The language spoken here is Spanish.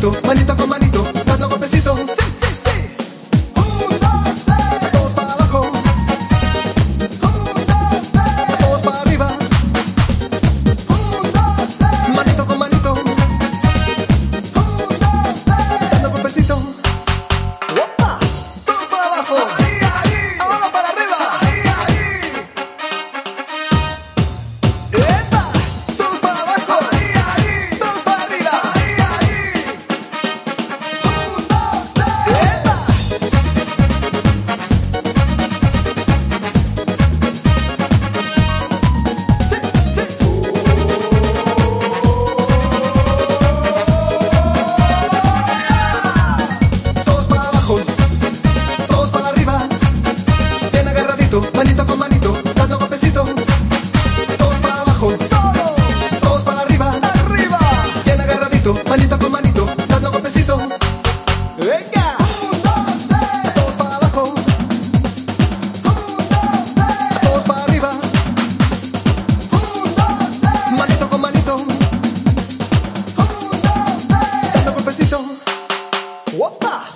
agarradito, manito con manito, dando golpecitos. Sí, sí, sí. 1, 2, 3. Todos para abajo. 1, 2, 3. Todos para arriba. 1, 2, 3. Manito con manito. 1, 2, 3. Dando golpecitos. ¡Opa! Todos para abajo. Ahí, ahí. Ahora para arriba. Ahí, ahí. ¡Epa! Todos para abajo. Ahí, ahí. Todos para arriba. Ahí, ahí. 1, 2, 3. ¡Epa! Todos para abajo, todos para arriba, bien agarradito, manito con manito, dando golpecitos. Todos para abajo, todos para arriba, arriba, bien agarradito, manito con manito, dando golpecitos. ¡Venga! 1, 2, 3. Todos para abajo. 1, 2, 3. Todos para arriba. 1, 2, 3. Manito con manito. 1, 2, 3. Dando golpecitos. ¡Opa!